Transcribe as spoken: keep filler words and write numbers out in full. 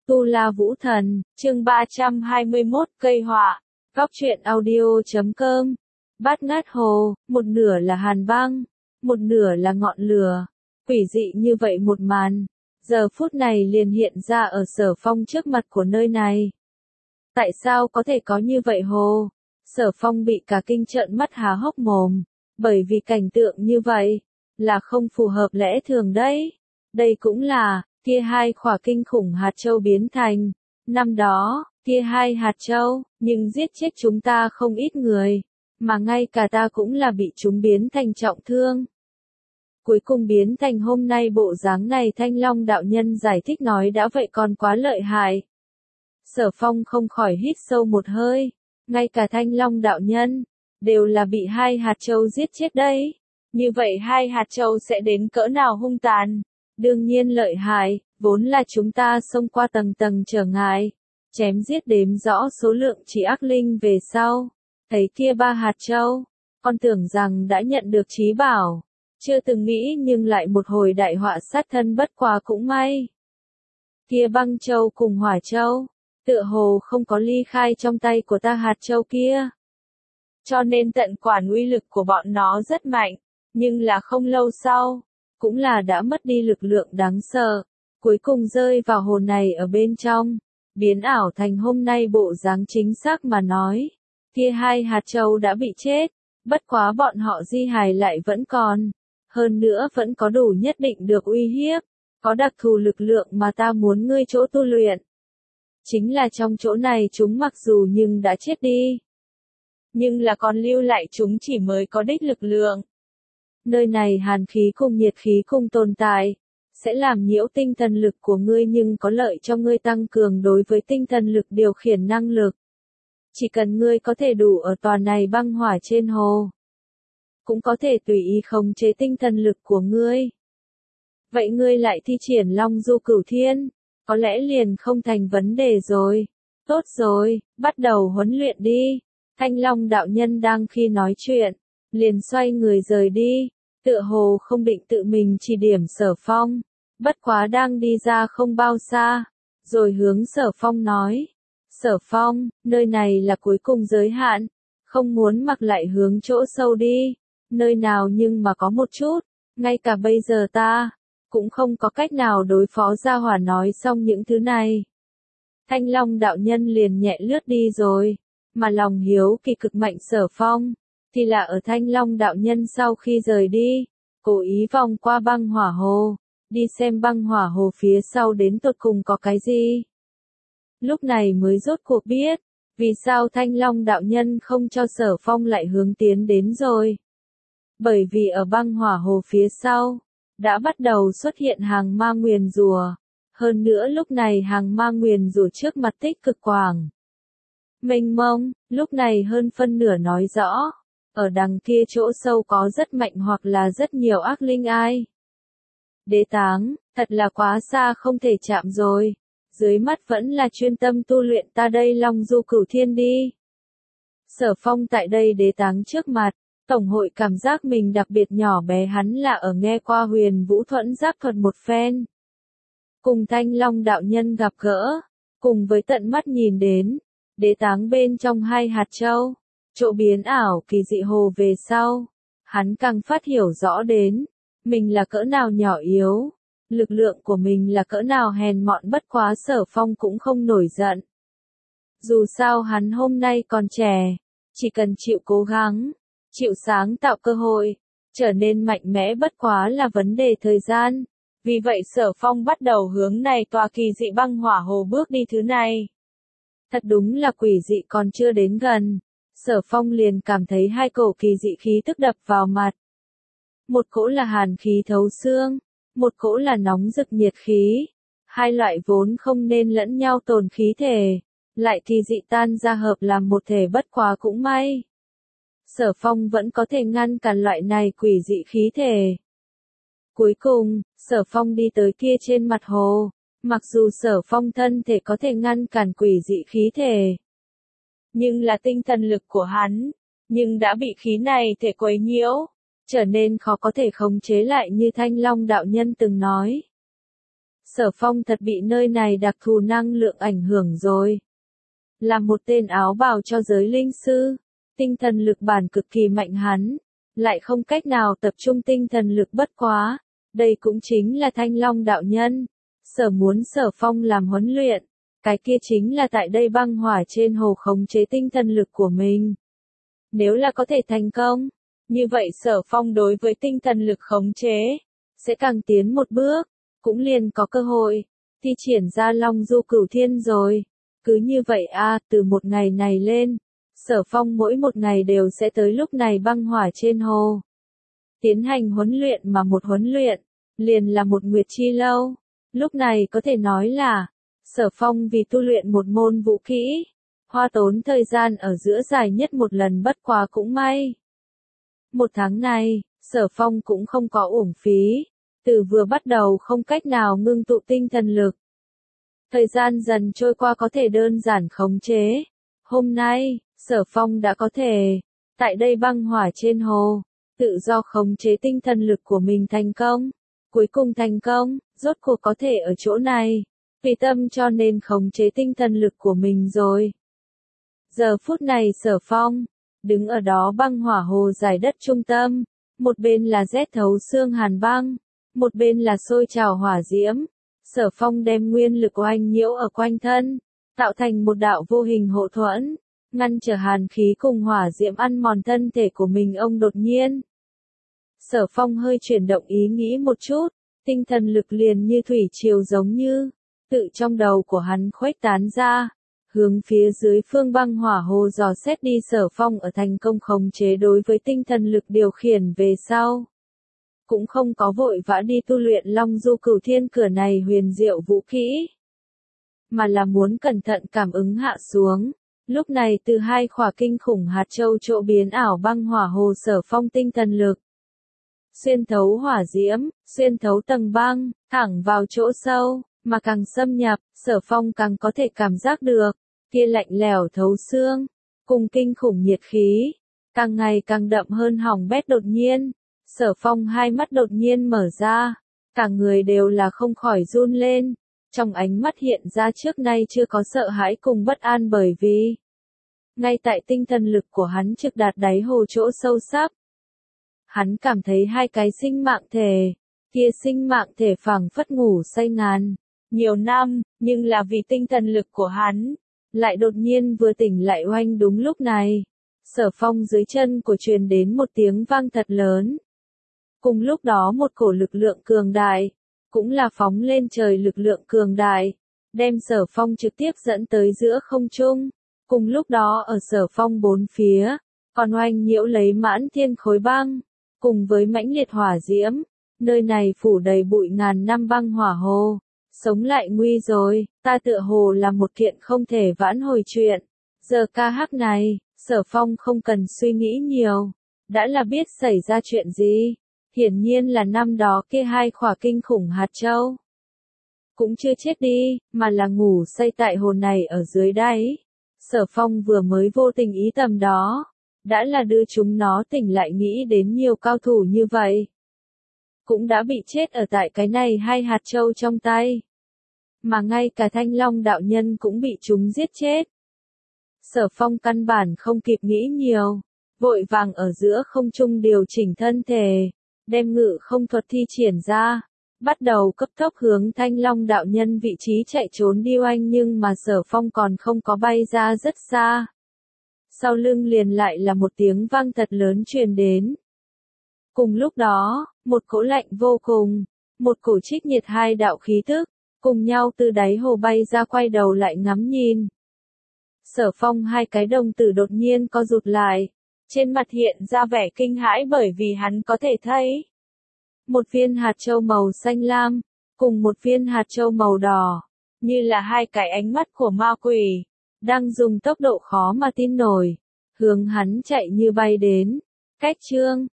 Tu La Vũ Thần, chương ba trăm hai mươi mốt, cây họa, góc truyện audio.com. Bát ngát hồ, một nửa là hàn băng, một nửa là ngọn lửa. Quỷ dị như vậy một màn, giờ phút này liền hiện ra ở Sở Phong trước mặt của nơi này. Tại sao có thể có như vậy hồ? Sở Phong bị cả kinh trợn mắt há hốc mồm, bởi vì cảnh tượng như vậy, là không phù hợp lẽ thường đấy. Đây cũng là, kia hai khỏa kinh khủng hạt châu biến thành. Năm đó, kia hai hạt châu, nhưng giết chết chúng ta không ít người, mà ngay cả ta cũng là bị chúng biến thành trọng thương. Cuối cùng biến thành hôm nay bộ dáng này. Thanh Long đạo nhân giải thích nói đã vậy còn quá lợi hại. Sở Phong không khỏi hít sâu một hơi, ngay cả Thanh Long đạo nhân, đều là bị hai hạt châu giết chết đấy. Như vậy hai hạt châu sẽ đến cỡ nào hung tàn? Đương nhiên lợi hại, vốn là chúng ta xông qua tầng tầng trở ngại, chém giết đếm rõ số lượng chỉ ác linh về sau. Thấy kia ba hạt châu, con tưởng rằng đã nhận được trí bảo, chưa từng nghĩ nhưng lại một hồi đại họa sát thân, bất quá cũng may. Kia băng châu cùng hỏa châu, tựa hồ không có ly khai trong tay của ta hạt châu kia. Cho nên tận quản uy lực của bọn nó rất mạnh, nhưng là không lâu sau, cũng là đã mất đi lực lượng đáng sợ, cuối cùng rơi vào hồ này ở bên trong, biến ảo thành hôm nay bộ dáng. Chính xác mà nói, kia hai hạt châu đã bị chết, bất quá bọn họ di hài lại vẫn còn, hơn nữa vẫn có đủ nhất định được uy hiếp, có đặc thù lực lượng mà ta muốn ngươi chỗ tu luyện. Chính là trong chỗ này chúng mặc dù nhưng đã chết đi, nhưng là còn lưu lại chúng chỉ mới có đích lực lượng. Nơi này hàn khí cùng nhiệt khí cùng tồn tại, sẽ làm nhiễu tinh thần lực của ngươi nhưng có lợi cho ngươi tăng cường đối với tinh thần lực điều khiển năng lực. Chỉ cần ngươi có thể đủ ở tòa này băng hỏa trên hồ, cũng có thể tùy ý khống chế tinh thần lực của ngươi. Vậy ngươi lại thi triển Long Du Cửu Thiên, có lẽ liền không thành vấn đề rồi. Tốt rồi, bắt đầu huấn luyện đi. Thanh Long đạo nhân đang khi nói chuyện, liền xoay người rời đi, tựa hồ không định tự mình chỉ điểm Sở Phong, bất quá đang đi ra không bao xa, rồi hướng Sở Phong nói, Sở Phong, nơi này là cuối cùng giới hạn, không muốn mặc lại hướng chỗ sâu đi, nơi nào nhưng mà có một chút, ngay cả bây giờ ta, cũng không có cách nào đối phó. Gia hỏa nói xong những thứ này, Thanh Long đạo nhân liền nhẹ lướt đi rồi, mà lòng hiếu kỳ cực mạnh Sở Phong, thì là ở Thanh Long đạo nhân sau khi rời đi, cố ý vòng qua băng hỏa hồ, đi xem băng hỏa hồ phía sau đến tột cùng có cái gì. Lúc này mới rốt cuộc biết, vì sao Thanh Long đạo nhân không cho Sở Phong lại hướng tiến đến rồi. Bởi vì ở băng hỏa hồ phía sau, đã bắt đầu xuất hiện hàng ma nguyền rùa, hơn nữa lúc này hàng ma nguyền rùa trước mặt tích cực quảng mênh mông, lúc này hơn phân nửa nói rõ, ở đằng kia chỗ sâu có rất mạnh hoặc là rất nhiều ác linh ai. Đế táng, thật là quá xa không thể chạm rồi, dưới mắt vẫn là chuyên tâm tu luyện ta đây Long Du Cửu Thiên đi. Sở Phong tại đây đế táng trước mặt, tổng hội cảm giác mình đặc biệt nhỏ bé, hắn là ở nghe qua Huyền Vũ Thuẫn Giáp thuật một phen. Cùng Thanh Long đạo nhân gặp gỡ, cùng với tận mắt nhìn đến, đế táng bên trong hai hạt châu, chỗ biến ảo kỳ dị hồ về sau, hắn càng phát hiểu rõ đến, mình là cỡ nào nhỏ yếu, lực lượng của mình là cỡ nào hèn mọn. Bất quá Sở Phong cũng không nổi giận. Dù sao hắn hôm nay còn trẻ, chỉ cần chịu cố gắng, chịu sáng tạo cơ hội, trở nên mạnh mẽ bất quá là vấn đề thời gian. Vì vậy Sở Phong bắt đầu hướng này tòa kỳ dị băng hỏa hồ bước đi. Thứ này, thật đúng là quỷ dị, còn chưa đến gần, Sở Phong liền cảm thấy hai cổ kỳ dị khí tức đập vào mặt. Một cỗ là hàn khí thấu xương, một cỗ là nóng rực nhiệt khí. Hai loại vốn không nên lẫn nhau tồn khí thể, lại kỳ dị tan ra hợp làm một thể, bất quá cũng may. Sở Phong vẫn có thể ngăn cản loại này quỷ dị khí thể. Cuối cùng, Sở Phong đi tới kia trên mặt hồ, mặc dù Sở Phong thân thể có thể ngăn cản quỷ dị khí thể, nhưng là tinh thần lực của hắn, nhưng đã bị khí này thể quấy nhiễu, trở nên khó có thể khống chế lại như Thanh Long đạo nhân từng nói. Sở Phong thật bị nơi này đặc thù năng lượng ảnh hưởng rồi. Là một tên áo bào cho giới linh sư, tinh thần lực bản cực kỳ mạnh hắn, lại không cách nào tập trung tinh thần lực bất quá. Đây cũng chính là Thanh Long đạo nhân. Sở muốn Sở Phong làm huấn luyện, cái kia chính là tại đây băng hỏa trên hồ khống chế tinh thần lực của mình. Nếu là có thể thành công, như vậy Sở Phong đối với tinh thần lực khống chế, sẽ càng tiến một bước, cũng liền có cơ hội, thi triển ra Long Du Cửu Thiên rồi. Cứ như vậy a, từ một ngày này lên, Sở Phong mỗi một ngày đều sẽ tới lúc này băng hỏa trên hồ. Tiến hành huấn luyện mà một huấn luyện, liền là một nguyệt chi lâu. Lúc này có thể nói là, Sở Phong vì tu luyện một môn vũ kỹ, hoa tốn thời gian ở giữa dài nhất một lần bất quá cũng may. Một tháng này, Sở Phong cũng không có uổng phí, từ vừa bắt đầu không cách nào ngưng tụ tinh thần lực. Thời gian dần trôi qua có thể đơn giản khống chế. Hôm nay, Sở Phong đã có thể, tại đây băng hỏa trên hồ, tự do khống chế tinh thần lực của mình thành công. Cuối cùng thành công, rốt cuộc có thể ở chỗ này, vì tâm cho nên khống chế tinh thần lực của mình rồi. Giờ phút này Sở Phong, đứng ở đó băng hỏa hồ giải đất trung tâm, một bên là rét thấu xương hàn băng, một bên là sôi trào hỏa diễm. Sở Phong đem nguyên lực oanh nhiễu ở quanh thân, tạo thành một đạo vô hình hộ thuẫn, ngăn trở hàn khí cùng hỏa diễm ăn mòn thân thể của mình. Ông đột nhiên, Sở Phong hơi chuyển động ý nghĩ một chút, tinh thần lực liền như thủy triều giống như, tự trong đầu của hắn khuếch tán ra, hướng phía dưới phương băng hỏa hồ dò xét đi. Sở Phong ở thành công khống chế đối với tinh thần lực điều khiển về sau, cũng không có vội vã đi tu luyện Long Du Cửu Thiên cửa này huyền diệu vũ kỹ, mà là muốn cẩn thận cảm ứng hạ xuống. Lúc này từ hai khỏa kinh khủng hạt châu chỗ biến ảo băng hỏa hồ, Sở Phong tinh thần lực xuyên thấu hỏa diễm, xuyên thấu tầng băng, thẳng vào chỗ sâu, mà càng xâm nhập, Sở Phong càng có thể cảm giác được, kia lạnh lẽo thấu xương, cùng kinh khủng nhiệt khí, càng ngày càng đậm hơn hỏng bét. Đột nhiên, Sở Phong hai mắt đột nhiên mở ra, cả người đều là không khỏi run lên, trong ánh mắt hiện ra trước nay chưa có sợ hãi cùng bất an, bởi vì ngay tại tinh thần lực của hắn trực đạt đáy hồ chỗ sâu sắc, hắn cảm thấy hai cái sinh mạng thể, kia sinh mạng thể phảng phất ngủ say ngàn nhiều năm, nhưng là vì tinh thần lực của hắn, lại đột nhiên vừa tỉnh lại. Oanh, đúng lúc này, Sở Phong dưới chân của truyền đến một tiếng vang thật lớn. Cùng lúc đó một cổ lực lượng cường đại, cũng là phóng lên trời lực lượng cường đại, đem Sở Phong trực tiếp dẫn tới giữa không trung. Cùng lúc đó ở Sở Phong bốn phía, còn oanh nhiễu lấy mãn thiên khối băng, cùng với mãnh liệt hỏa diễm, nơi này phủ đầy bụi ngàn năm băng hỏa hồ, sống lại nguy rồi, ta tựa hồ là một kiện không thể vãn hồi chuyện. Giờ ca hắc này, Sở Phong không cần suy nghĩ nhiều, đã là biết xảy ra chuyện gì. Hiển nhiên là năm đó kia hai khỏa kinh khủng hạt châu cũng chưa chết đi, mà là ngủ say tại hồ này ở dưới đáy. Sở Phong vừa mới vô tình ý tầm đó, đã là đưa chúng nó tỉnh lại. Nghĩ đến nhiều cao thủ như vậy, cũng đã bị chết ở tại cái này hai hạt châu trong tay, mà ngay cả Thanh Long đạo nhân cũng bị chúng giết chết. Sở Phong căn bản không kịp nghĩ nhiều, vội vàng ở giữa không trung điều chỉnh thân thể, đem ngự không thuật thi triển ra, bắt đầu cấp tốc hướng Thanh Long đạo nhân vị trí chạy trốn đi. Oanh, nhưng mà Sở Phong còn không có bay ra rất xa, sau lưng liền lại là một tiếng vang thật lớn truyền đến. Cùng lúc đó, một cỗ lạnh vô cùng, một cổ trích nhiệt hai đạo khí tức, cùng nhau từ đáy hồ bay ra. Quay đầu lại ngắm nhìn, Sở Phong hai cái đồng tử đột nhiên co rụt lại, trên mặt hiện ra vẻ kinh hãi, bởi vì hắn có thể thấy một viên hạt châu màu xanh lam, cùng một viên hạt châu màu đỏ, như là hai cái ánh mắt của ma quỷ, đang dùng tốc độ khó mà tin nổi, hướng hắn chạy như bay đến. Cách chương